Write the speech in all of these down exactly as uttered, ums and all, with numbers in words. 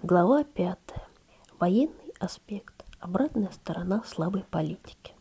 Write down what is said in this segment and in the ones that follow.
Глава пятая. Военный аспект. Обратная сторона слабой политики.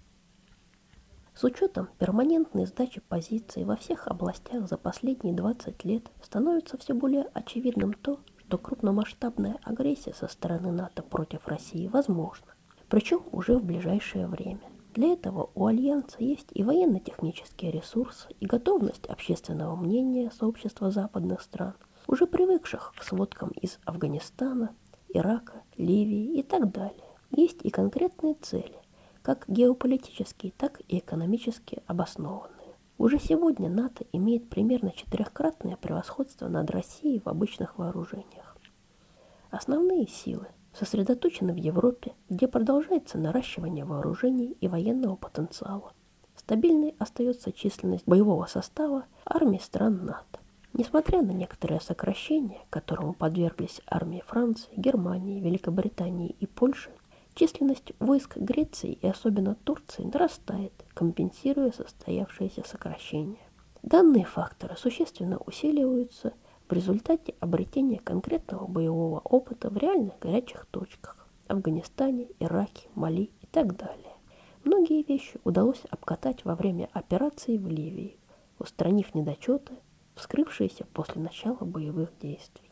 С учетом перманентной сдачи позиций во всех областях за последние двадцать лет становится все более очевидным то, что крупномасштабная агрессия со стороны НАТО против России возможна, причем уже в ближайшее время. Для этого у Альянса есть и военно-технические ресурсы, и готовность общественного мнения сообщества западных стран, уже привыкших к сводкам из Афганистана, Ирака, Ливии и так далее. Есть и конкретные цели, как геополитические, так и экономически обоснованные. Уже сегодня НАТО имеет примерно четырехкратное превосходство над Россией в обычных вооружениях. Основные силы сосредоточены в Европе, где продолжается наращивание вооружений и военного потенциала. Стабильной остается численность боевого состава армий стран НАТО. Несмотря на некоторые сокращения, которому подверглись армии Франции, Германии, Великобритании и Польши, численность войск Греции и особенно Турции нарастает, компенсируя состоявшиеся сокращения. Данные факторы существенно усиливаются в результате обретения конкретного боевого опыта в реальных горячих точках – Афганистане, Ираке, Мали и так далее. Многие вещи удалось обкатать во время операции в Ливии, устранив недочеты, вскрывшиеся после начала боевых действий.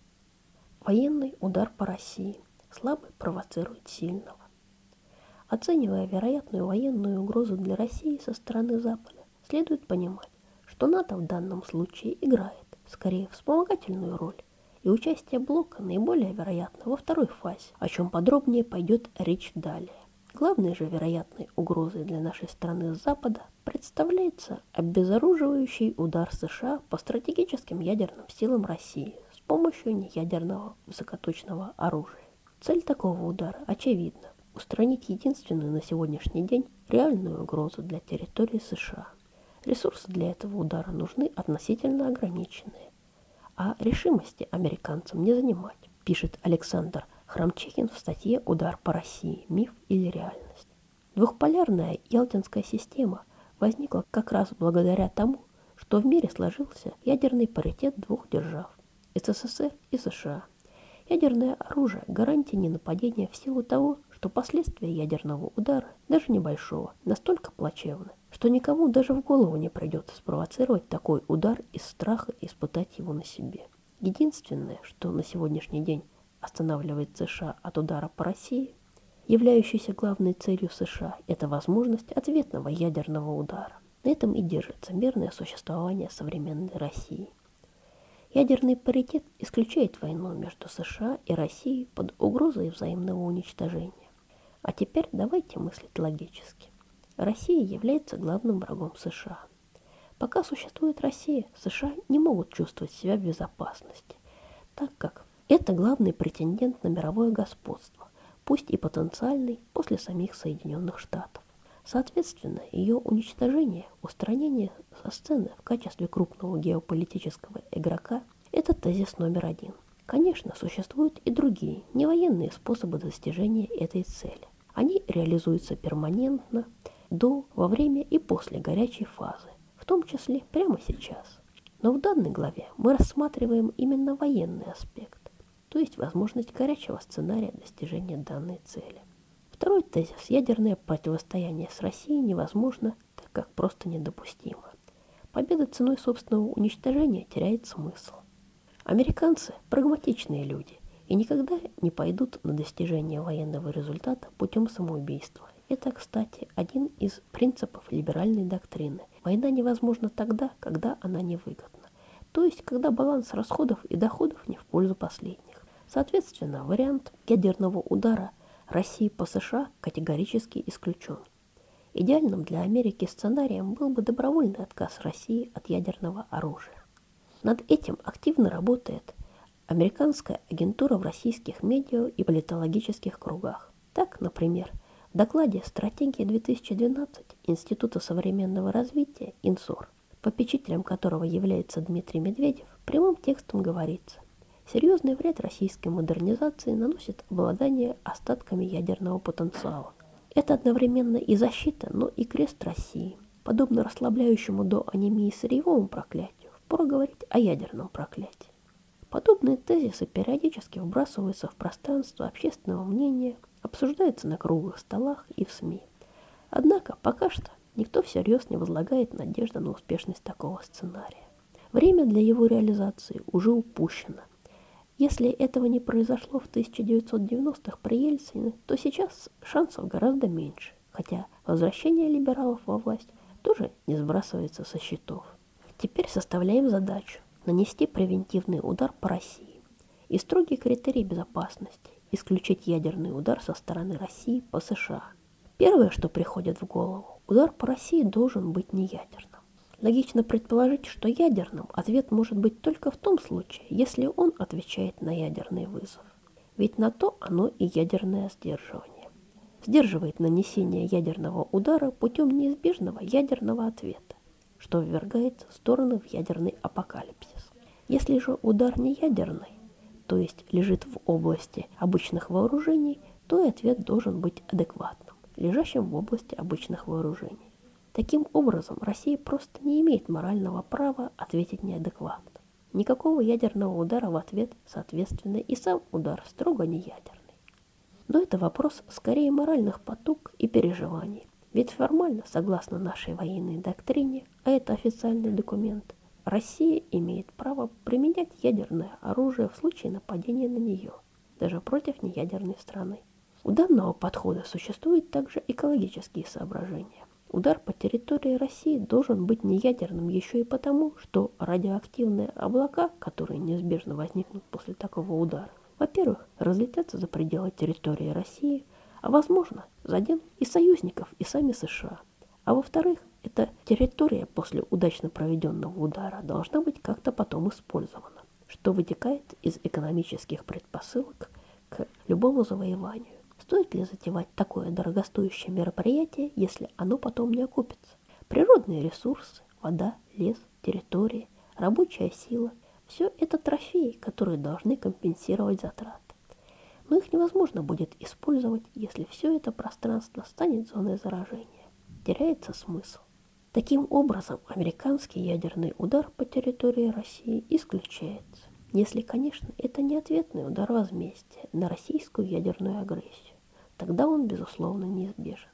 Военный удар по России. Слабый провоцирует сильного. Оценивая вероятную военную угрозу для России со стороны Запада, следует понимать, что НАТО в данном случае играет, скорее, вспомогательную роль, и участие блока наиболее вероятно во второй фазе, о чем подробнее пойдет речь далее. Главной же вероятной угрозой для нашей страны с Запада представляется обезоруживающий удар США по стратегическим ядерным силам России с помощью неядерного высокоточного оружия. Цель такого удара очевидна – устранить единственную на сегодняшний день реальную угрозу для территории США. Ресурсы для этого удара нужны относительно ограниченные, а решимости американцам не занимать, пишет Александр Храмчехин в статье «Удар по России. Миф или реальность». Двухполярная Ялтинская система возникла как раз благодаря тому, что в мире сложился ядерный паритет двух держав – СССР и США. Ядерное оружие – гарантия ненападения в силу того, что последствия ядерного удара, даже небольшого, настолько плачевны, что никому даже в голову не придется спровоцировать такой удар из страха и испытать его на себе. Единственное, что на сегодняшний день останавливает США от удара по России, являющейся главной целью США, это возможность ответного ядерного удара. На этом и держится мирное существование современной России. Ядерный паритет исключает войну между США и Россией под угрозой взаимного уничтожения. А теперь давайте мыслить логически. Россия является главным врагом США. Пока существует Россия, США не могут чувствовать себя в безопасности, так как это главный претендент на мировое господство, пусть и потенциальный после самих Соединенных Штатов. Соответственно, ее уничтожение, устранение со сцены в качестве крупного геополитического игрока – это тезис номер один. Конечно, существуют и другие, невоенные способы достижения этой цели. Они реализуются перманентно, до, во время и после горячей фазы, в том числе прямо сейчас. Но в данной главе мы рассматриваем именно военный аспект, то есть возможность горячего сценария достижения данной цели. Второй тезис – ядерное противостояние с Россией невозможно, так как просто недопустимо. Победа ценой собственного уничтожения теряет смысл. Американцы – прагматичные люди и никогда не пойдут на достижение военного результата путем самоубийства. Это, кстати, один из принципов либеральной доктрины. Война невозможна тогда, когда она невыгодна, то есть когда баланс расходов и доходов не в пользу последних. Соответственно, вариант ядерного удара России по США категорически исключен. Идеальным для Америки сценарием был бы добровольный отказ России от ядерного оружия. Над этим активно работает американская агентура в российских медиа и политологических кругах. Так, например, в докладе «Стратегия две тысячи двенадцать» Института современного развития «Инсор», попечителем которого является Дмитрий Медведев, прямым текстом говорится: серьезный вред российской модернизации наносит обладание остатками ядерного потенциала. Это одновременно и защита, но и крест России. Подобно расслабляющему до анемии сырьевому проклятию, впору говорить о ядерном проклятии. Подобные тезисы периодически вбрасываются в пространство общественного мнения, обсуждаются на круглых столах и в СМИ. Однако пока что никто всерьез не возлагает надежды на успешность такого сценария. Время для его реализации уже упущено. Если этого не произошло в тысяча девятьсот девяностых при Ельцине, то сейчас шансов гораздо меньше, хотя возвращение либералов во власть тоже не сбрасывается со счетов. Теперь составляем задачу нанести превентивный удар по России и строгий критерий безопасности – исключить ядерный удар со стороны России по США. Первое, что приходит в голову – удар по России должен быть не ядерным. Логично предположить, что ядерным ответ может быть только в том случае, если он отвечает на ядерный вызов. Ведь на то оно и ядерное сдерживание. Сдерживает нанесение ядерного удара путем неизбежного ядерного ответа, что ввергает стороны в ядерный апокалипсис. Если же удар не ядерный, то есть лежит в области обычных вооружений, то и ответ должен быть адекватным, лежащим в области обычных вооружений. Таким образом, Россия просто не имеет морального права ответить неадекватно. Никакого ядерного удара в ответ, соответственно, и сам удар строго не ядерный. Но это вопрос скорее моральных потуг и переживаний. Ведь формально, согласно нашей военной доктрине, а это официальный документ, Россия имеет право применять ядерное оружие в случае нападения на нее, даже против неядерной страны. У данного подхода существуют также экологические соображения. Удар по территории России должен быть неядерным еще и потому, что радиоактивные облака, которые неизбежно возникнут после такого удара, во-первых, разлетятся за пределы территории России, а возможно, заденут и союзников, и сами США. А во-вторых, эта территория после удачно проведенного удара должна быть как-то потом использована, что вытекает из экономических предпосылок к любому завоеванию. Стоит ли затевать такое дорогостоящее мероприятие, если оно потом не окупится? Природные ресурсы, вода, лес, территория, рабочая сила – все это трофеи, которые должны компенсировать затраты. Но их невозможно будет использовать, если все это пространство станет зоной заражения. Теряется смысл. Таким образом, американский ядерный удар по территории России исключается. Если, конечно, это не ответный удар возмездия на российскую ядерную агрессию, тогда он, безусловно, неизбежен.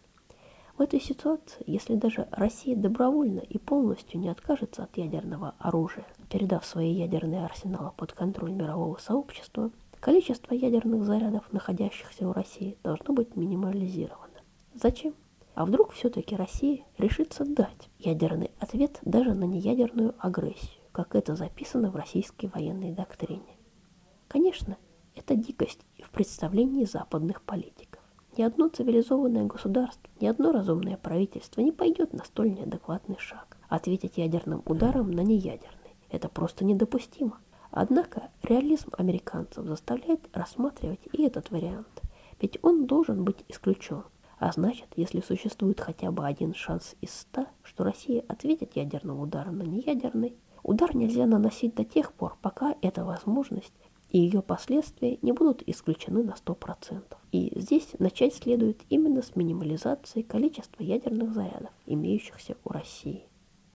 В этой ситуации, если даже Россия добровольно и полностью не откажется от ядерного оружия, передав свои ядерные арсеналы под контроль мирового сообщества, количество ядерных зарядов, находящихся у России, должно быть минимализировано. Зачем? А вдруг все-таки Россия решится дать ядерный ответ даже на неядерную агрессию, как это записано в российской военной доктрине? Конечно, это дикость и в представлении западных политиков. Ни одно цивилизованное государство, ни одно разумное правительство не пойдет на столь неадекватный шаг. Ответить ядерным ударом на неядерный – это просто недопустимо. Однако реализм американцев заставляет рассматривать и этот вариант, ведь он должен быть исключен. А значит, если существует хотя бы один шанс из ста, что Россия ответит ядерным ударом на неядерный, удар нельзя наносить до тех пор, пока эта возможность и ее последствия не будут исключены на сто процентов. И здесь начать следует именно с минимализации количества ядерных зарядов, имеющихся у России.